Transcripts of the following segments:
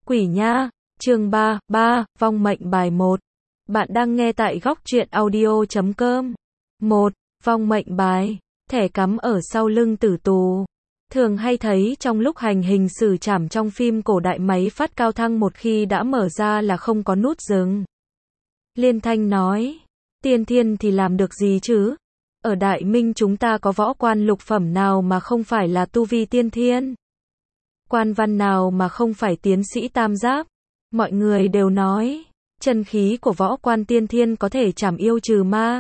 Quỷ nha, chương 3, vong mệnh bài 1. Bạn đang nghe tại góc truyện audio.com. 1. Vong mệnh bài, thẻ cắm ở sau lưng tử tù. Thường hay thấy trong lúc hành hình xử trảm trong phim cổ đại máy phát cao thăng một khi đã mở ra là không có nút dừng. Liên Thanh nói, tiên thiên thì làm được gì chứ? Ở Đại Minh chúng ta có võ quan lục phẩm nào mà không phải là tu vi tiên thiên? Quan văn nào mà không phải tiến sĩ tam giáp? Mọi người đều nói, chân khí của võ quan tiên thiên có thể trảm yêu trừ ma.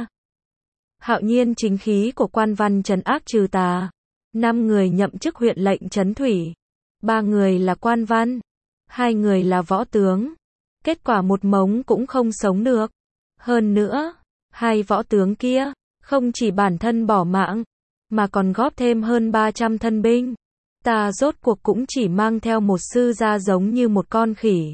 Hạo nhiên chính khí của quan văn trấn ác trừ tà. 5 người nhậm chức huyện lệnh trấn thủy. 3 người là quan văn. 2 người là võ tướng. Kết quả một mống cũng không sống được. Hơn nữa, 2 võ tướng kia, không chỉ bản thân bỏ mạng, mà còn góp thêm hơn 300 thân binh. Ta rốt cuộc cũng chỉ mang theo một sư gia giống như một con khỉ.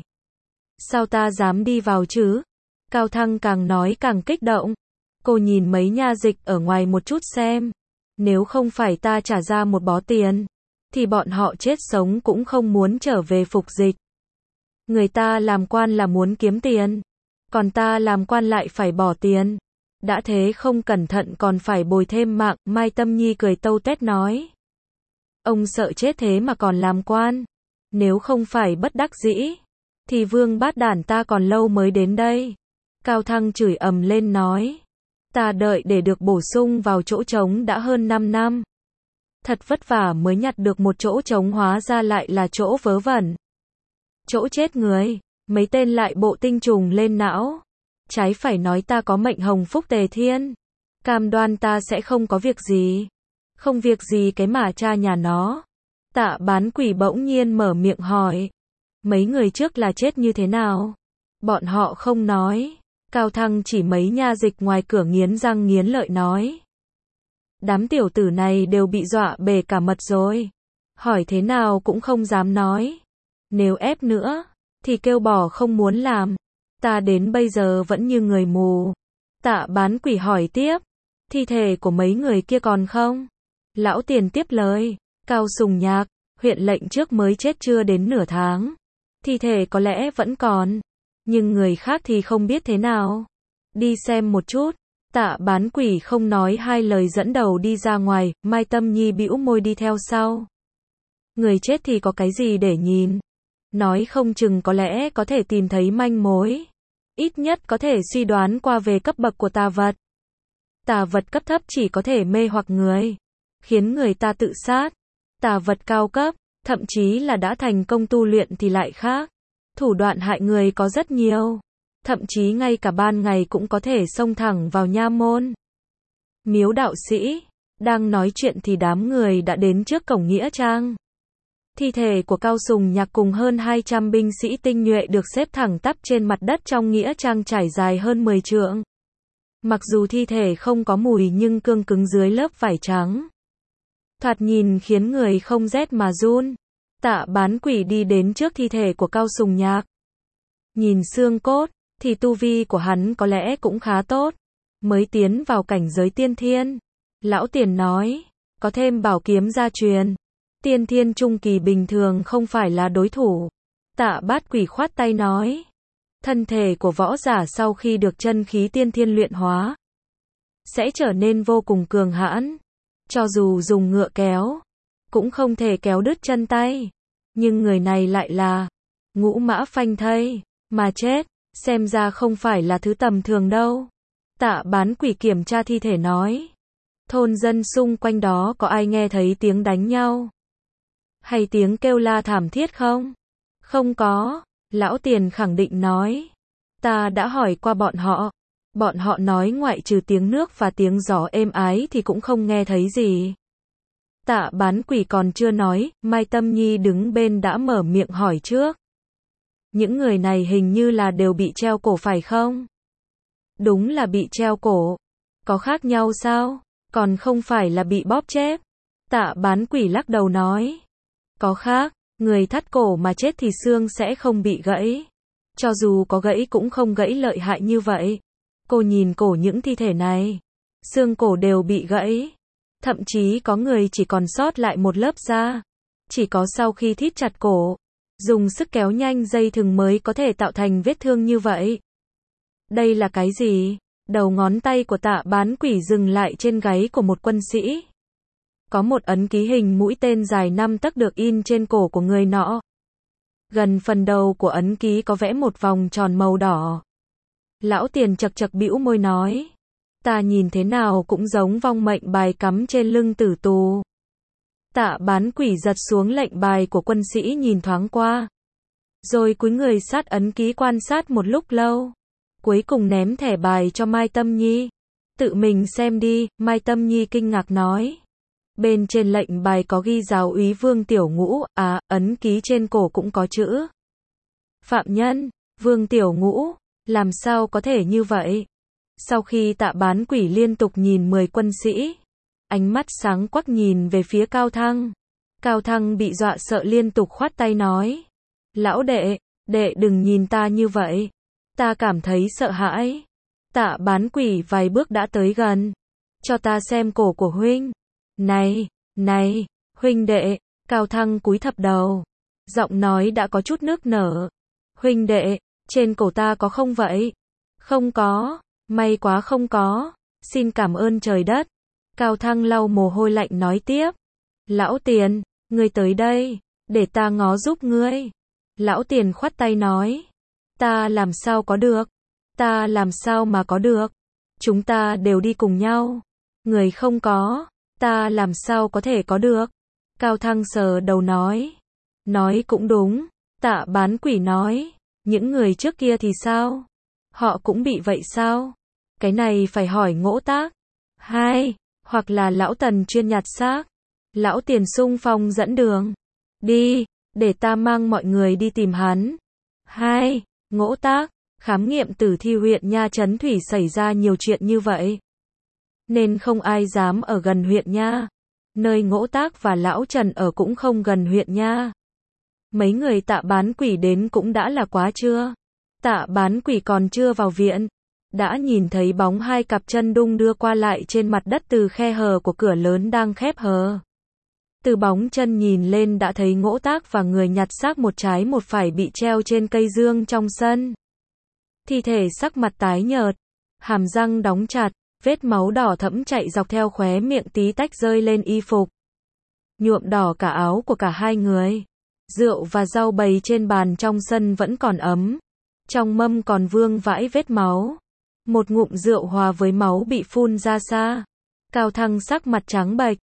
Sao ta dám đi vào chứ? Cao Thăng càng nói càng kích động. Cô nhìn mấy nha dịch ở ngoài một chút xem. Nếu không phải ta trả ra một bó tiền, thì bọn họ chết sống cũng không muốn trở về phục dịch. Người ta làm quan là muốn kiếm tiền, còn ta làm quan lại phải bỏ tiền. Đã thế không cẩn thận còn phải bồi thêm mạng. Mai Tâm Nhi cười tâu tét nói. Ông sợ chết thế mà còn làm quan. Nếu không phải bất đắc dĩ, thì vương bát đản ta còn lâu mới đến đây. Cao Thăng chửi ầm lên nói. Ta đợi để được bổ sung vào chỗ trống đã hơn 5 năm. Thật vất vả mới nhặt được một chỗ trống, hóa ra lại là chỗ vớ vẩn. Chỗ chết người, mấy tên lại bộ tinh trùng lên não. Trái phải nói ta có mệnh hồng phúc tề thiên. Cam đoan ta sẽ không có việc gì. Không việc gì cái mà cha nhà nó. Tạ Bán Quỷ bỗng nhiên mở miệng hỏi. Mấy người trước là chết như thế nào? Bọn họ không nói. Cao Thăng chỉ mấy nha dịch ngoài cửa nghiến răng nghiến lợi nói. Đám tiểu tử này đều bị dọa bể cả mật rồi. Hỏi thế nào cũng không dám nói. Nếu ép nữa, thì kêu bỏ không muốn làm. Ta đến bây giờ vẫn như người mù. Tạ Bán Quỷ hỏi tiếp. Thi thể của mấy người kia còn không? Lão Tiền tiếp lời. Cao Sùng Nhạc, huyện lệnh trước mới chết chưa đến nửa tháng. Thi thể có lẽ vẫn còn. Nhưng người khác thì không biết thế nào. Đi xem một chút. Tạ Bán Quỷ không nói hai lời dẫn đầu đi ra ngoài. Mai Tâm Nhi bĩu môi đi theo sau. Người chết thì có cái gì để nhìn? Nói không chừng có lẽ có thể tìm thấy manh mối. Ít nhất có thể suy đoán qua về cấp bậc của tà vật. Tà vật cấp thấp chỉ có thể mê hoặc người, khiến người ta tự sát. Tà vật cao cấp, thậm chí là đã thành công tu luyện thì lại khác. Thủ đoạn hại người có rất nhiều. Thậm chí ngay cả ban ngày cũng có thể xông thẳng vào nha môn. Miếu đạo sĩ, đang nói chuyện thì đám người đã đến trước cổng nghĩa trang. Thi thể của Cao Sùng Nhạc cùng hơn 200 binh sĩ tinh nhuệ được xếp thẳng tắp trên mặt đất trong nghĩa trang trải dài hơn 10 trượng. Mặc dù thi thể không có mùi nhưng cương cứng dưới lớp vải trắng. Thoạt nhìn khiến người không rét mà run. Tạ Bán Quỷ đi đến trước thi thể của Cao Sùng Nhạc. Nhìn xương cốt, thì tu vi của hắn có lẽ cũng khá tốt. Mới tiến vào cảnh giới tiên thiên. Lão Tiền nói, có thêm bảo kiếm gia truyền. Tiên thiên trung kỳ bình thường không phải là đối thủ. Tạ Bát Quỷ khoát tay nói. Thân thể của võ giả sau khi được chân khí tiên thiên luyện hóa, sẽ trở nên vô cùng cường hãn. Cho dù dùng ngựa kéo, cũng không thể kéo đứt chân tay. Nhưng người này lại là ngũ mã phanh thây, mà chết, xem ra không phải là thứ tầm thường đâu. Tạ Bán Quỷ kiểm tra thi thể nói. Thôn dân xung quanh đó có ai nghe thấy tiếng đánh nhau? Hay tiếng kêu la thảm thiết không? Không có, Lão Tiền khẳng định nói. Ta đã hỏi qua bọn họ. Bọn họ nói ngoại trừ tiếng nước và tiếng gió êm ái thì cũng không nghe thấy gì. Tạ Bán Quỷ còn chưa nói, Mai Tâm Nhi đứng bên đã mở miệng hỏi trước. Những người này hình như là đều bị treo cổ phải không? Đúng là bị treo cổ. Có khác nhau sao? Còn không phải là bị bóp chết. Tạ Bán Quỷ lắc đầu nói. Có khác, người thắt cổ mà chết thì xương sẽ không bị gãy. Cho dù có gãy cũng không gãy lợi hại như vậy. Cô nhìn cổ những thi thể này. Xương cổ đều bị gãy. Thậm chí có người chỉ còn sót lại một lớp da. Chỉ có sau khi thít chặt cổ, dùng sức kéo nhanh dây thừng mới có thể tạo thành vết thương như vậy. Đây là cái gì? Đầu ngón tay của Tạ Bán Quỷ dừng lại trên gáy của một quân sĩ. Có một ấn ký hình mũi tên dài 5 tấc được in trên cổ của người nọ. Gần phần đầu của ấn ký có vẽ một vòng tròn màu đỏ. Lão Tiền chật chật bĩu môi nói. Ta nhìn thế nào cũng giống vong mệnh bài cắm trên lưng tử tù. Tạ Bán Quỷ giật xuống lệnh bài của quân sĩ nhìn thoáng qua. Rồi cúi người sát ấn ký quan sát một lúc lâu. Cuối cùng ném thẻ bài cho Mai Tâm Nhi. Tự mình xem đi, Mai Tâm Nhi kinh ngạc nói. Bên trên lệnh bài có ghi giáo úy Vương Tiểu Ngũ, ấn ký trên cổ cũng có chữ. Phạm nhân, Vương Tiểu Ngũ, làm sao có thể như vậy? Sau khi Tạ Bán Quỷ liên tục nhìn 10 quân sĩ, ánh mắt sáng quắc nhìn về phía Cao Thăng. Cao Thăng bị dọa sợ liên tục khoát tay nói. Lão đệ, đệ đừng nhìn ta như vậy. Ta cảm thấy sợ hãi. Tạ Bán Quỷ vài bước đã tới gần. Cho ta xem cổ của huynh. Này, huynh đệ. Cao Thăng cúi thấp đầu. Giọng nói đã có chút nước nở. Huynh đệ, trên cổ ta có không vậy? Không có, may quá không có. Xin cảm ơn trời đất. Cao Thăng lau mồ hôi lạnh nói tiếp. Lão Tiền, ngươi tới đây, để ta ngó giúp ngươi. Lão Tiền khoát tay nói. Ta làm sao có được? Ta làm sao mà có được? Chúng ta đều đi cùng nhau. Người không có, ta làm sao có thể có được? Cao Thăng sờ đầu nói. Nói cũng đúng. Tạ Bán Quỷ nói. Những người trước kia thì sao? Họ cũng bị vậy sao? Cái này phải hỏi Ngỗ Tác. Hoặc là lão Tần chuyên nhặt xác. Lão Tiền xung phong dẫn đường. Đi, để ta mang mọi người đi tìm hắn. Ngỗ Tác, khám nghiệm tử thi huyện Nha Trấn Thủy xảy ra nhiều chuyện như vậy. Nên không ai dám ở gần huyện Nha. Nơi Ngỗ Tác và lão Trần ở cũng không gần huyện Nha. Mấy người Tạ Bán Quỷ đến cũng đã là quá trưa. Tạ Bán Quỷ còn chưa vào viện. Đã nhìn thấy bóng hai cặp chân đung đưa qua lại trên mặt đất từ khe hở của cửa lớn đang khép hờ. Từ bóng chân nhìn lên đã thấy Ngỗ Tác và người nhặt xác một trái một phải bị treo trên cây dương trong sân. Thi thể sắc mặt tái nhợt, hàm răng đóng chặt, vết máu đỏ thẫm chạy dọc theo khóe miệng tí tách rơi lên y phục. Nhuộm đỏ cả áo của cả hai người. Rượu và rau bày trên bàn trong sân vẫn còn ấm. Trong mâm còn vương vãi vết máu. Một ngụm rượu hòa với máu bị phun ra xa. Cao Thăng sắc mặt trắng bệch.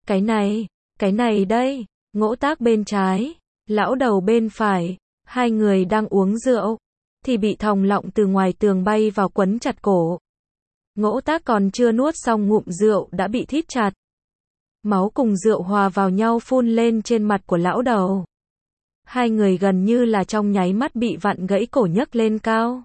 Cái này đây, Ngỗ Tác bên trái, lão Đầu bên phải, hai người đang uống rượu, thì bị thòng lọng từ ngoài tường bay vào quấn chặt cổ. Ngỗ Tác còn chưa nuốt xong ngụm rượu đã bị thít chặt. Máu cùng rượu hòa vào nhau phun lên trên mặt của lão Đầu. Hai người gần như là trong nháy mắt bị vặn gãy cổ nhấc lên cao.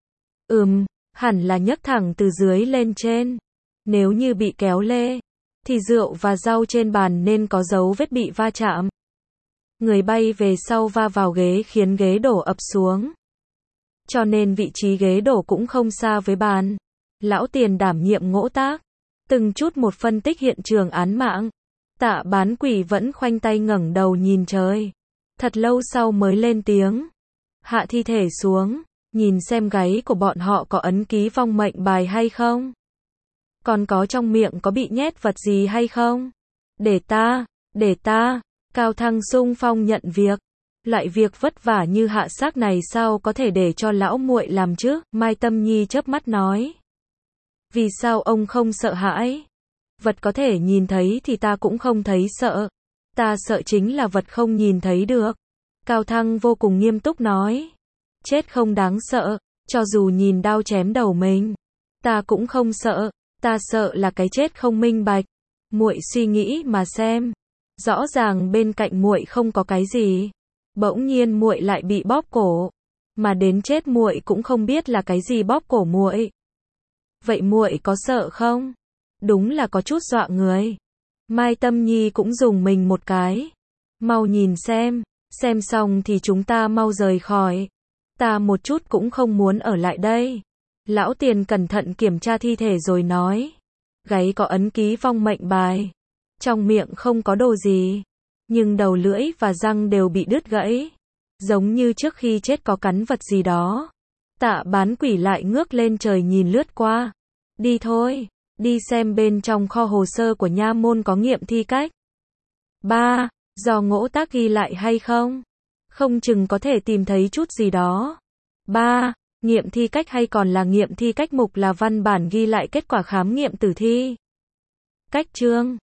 Hẳn là nhấc thẳng từ dưới lên trên. Nếu như bị kéo lê, thì rượu và rau trên bàn nên có dấu vết bị va chạm. Người bay về sau va vào ghế khiến ghế đổ ập xuống. Cho nên vị trí ghế đổ cũng không xa với bàn. Lão Tiền đảm nhiệm Ngỗ Tác. Từng chút một phân tích hiện trường án mạng. Tạ Bán Quỷ vẫn khoanh tay ngẩng đầu nhìn trời. Thật lâu sau mới lên tiếng. Hạ thi thể xuống, nhìn xem gáy của bọn họ có ấn ký vong mệnh bài hay không? Còn có trong miệng có bị nhét vật gì hay không? Để ta, Cao Thăng xung phong nhận việc. Loại việc vất vả như hạ xác này sao có thể để cho lão muội làm chứ? Mai Tâm Nhi chớp mắt nói. Vì sao ông không sợ hãi? Vật có thể nhìn thấy thì ta cũng không thấy sợ. Ta sợ chính là vật không nhìn thấy được. Cao Thăng vô cùng nghiêm túc nói. Chết không đáng sợ, cho dù nhìn đao chém đầu mình. Ta cũng không sợ, ta sợ là cái chết không minh bạch. Muội suy nghĩ mà xem. Rõ ràng bên cạnh muội không có cái gì. Bỗng nhiên muội lại bị bóp cổ. Mà đến chết muội cũng không biết là cái gì bóp cổ muội. Vậy muội có sợ không? Đúng là có chút dọa người. Mai Tâm Nhi cũng dùng mình một cái. Mau nhìn xem xong thì chúng ta mau rời khỏi. Ta một chút cũng không muốn ở lại đây. Lão Tiền cẩn thận kiểm tra thi thể rồi nói. Gáy có ấn ký vong mệnh bài. Trong miệng không có đồ gì. Nhưng đầu lưỡi và răng đều bị đứt gãy. Giống như trước khi chết có cắn vật gì đó. Tạ bán quỷ lại ngước lên trời nhìn lướt qua. Đi thôi, đi xem bên trong kho hồ sơ của nha môn có nghiệm thi cách. 3. Do ngỗ tác ghi lại hay không? Không chừng có thể tìm thấy chút gì đó. 3. Nghiệm thi cách hay còn là nghiệm thi cách mục là văn bản ghi lại kết quả khám nghiệm tử thi. Cách chương